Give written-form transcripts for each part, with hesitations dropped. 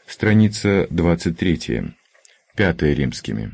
Страница 23. Пятое римскими.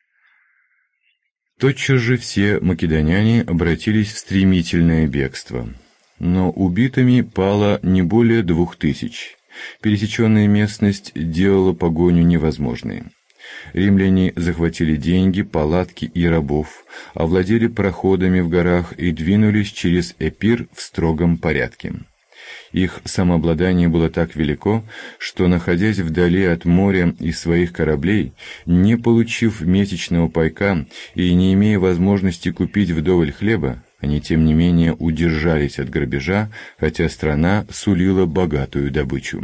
Тотчас же все македоняне обратились в стремительное бегство, но убитыми пало не более 2000. Пересеченная местность делала погоню невозможной. Римляне захватили деньги, палатки и рабов, овладели проходами в горах и двинулись через Эпир в строгом порядке. Их самообладание было так велико, что, находясь вдали от моря и своих кораблей, не получив месячного пайка и не имея возможности купить вдоволь хлеба, они, тем не менее, удержались от грабежа, хотя страна сулила богатую добычу.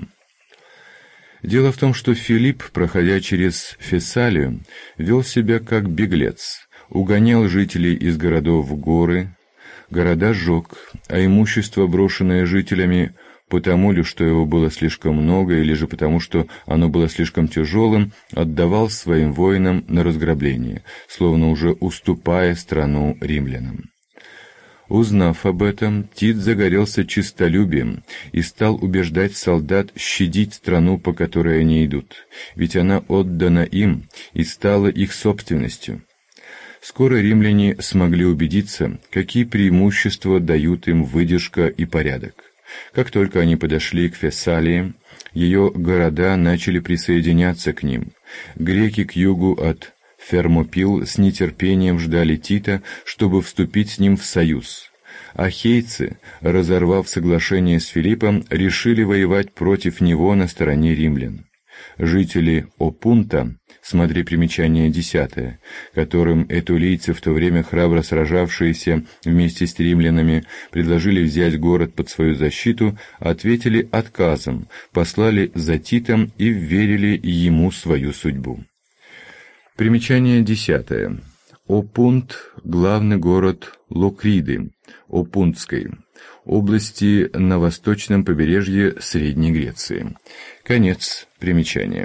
Дело в том, что Филипп, проходя через Фессалию, вел себя как беглец, угонял жителей из городов в горы, города сжег, а имущество, брошенное жителями, потому ли, что его было слишком много, или же потому, что оно было слишком тяжелым, отдавал своим воинам на разграбление, словно уже уступая страну римлянам. Узнав об этом, Тит загорелся честолюбием и стал убеждать солдат щадить страну, по которой они идут, ведь она отдана им и стала их собственностью. Скоро римляне смогли убедиться, какие преимущества дают им выдержка и порядок. Как только они подошли к Фессалии, ее города начали присоединяться к ним. Греки к югу от Фермопил с нетерпением ждали Тита, чтобы вступить с ним в союз. Ахейцы, разорвав соглашение с Филиппом, решили воевать против него на стороне римлян. Жители Опунта, смотри примечание 10, которым этулийцы, в то время храбро сражавшиеся вместе с римлянами, предложили взять город под свою защиту, ответили отказом, послали за Титом и вверили ему свою судьбу. Примечание 10. Опунт – главный город Локриды, Опунтской области на восточном побережье Средней Греции. Конец примечания.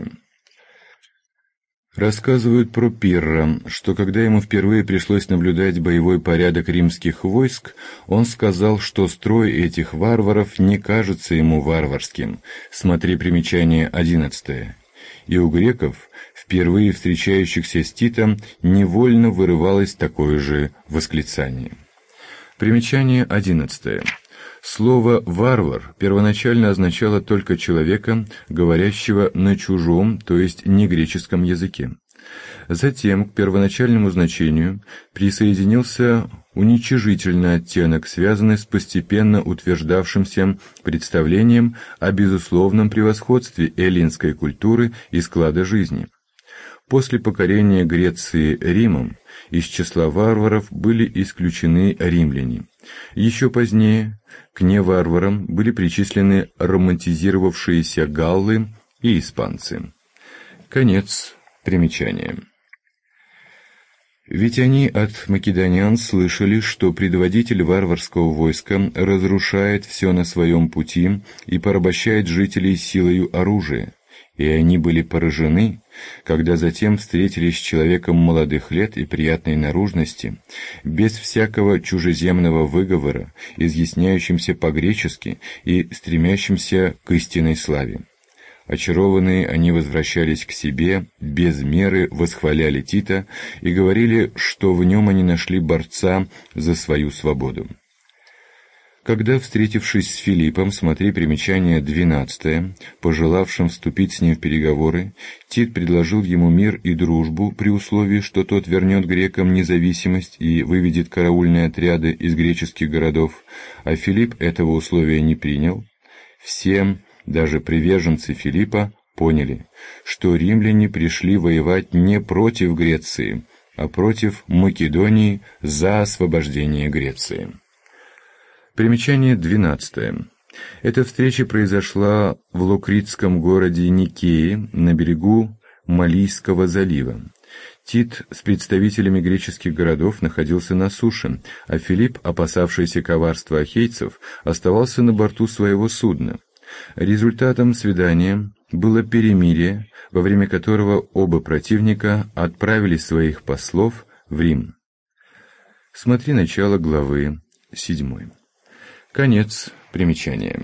Рассказывают про Пирра, что когда ему впервые пришлось наблюдать боевой порядок римских войск, он сказал, что строй этих варваров не кажется ему варварским. Смотри примечание 11. И у греков, впервые встречающихся с Титом, невольно вырывалось такое же восклицание. Примечание 11. Слово «варвар» первоначально означало только человека, говорящего на чужом, то есть негреческом языке. Затем к первоначальному значению присоединился уничижительный оттенок, связанный с постепенно утверждавшимся представлением о безусловном превосходстве эллинской культуры и склада жизни. После покорения Греции Римом из числа варваров были исключены римляне. Еще позднее к неварварам были причислены романтизировавшиеся галлы и испанцы. Конец примечания. Ведь они от македонян слышали, что предводитель варварского войска разрушает все на своем пути и порабощает жителей силою оружия, и они были поражены, когда затем встретились с человеком молодых лет и приятной наружности, без всякого чужеземного выговора, изъясняющимся по-гречески и стремящимся к истинной славе. Очарованные, они возвращались к себе, без меры восхваляли Тита и говорили, что в нем они нашли борца за свою свободу. Когда, встретившись с Филиппом, смотри примечание 12, пожелавшим вступить с ним в переговоры, Тит предложил ему мир и дружбу при условии, что тот вернет грекам независимость и выведет караульные отряды из греческих городов, а Филипп этого условия не принял. Всем, даже приверженцы Филиппа, поняли, что римляне пришли воевать не против Греции, а против Македонии за освобождение Греции. Примечание 12. Эта встреча произошла в локридском городе Никее на берегу Малийского залива. Тит с представителями греческих городов находился на суше, а Филипп, опасавшийся коварства ахейцев, оставался на борту своего судна. Результатом свидания было перемирие, во время которого оба противника отправили своих послов в Рим. Смотри начало главы 7. Конец примечания.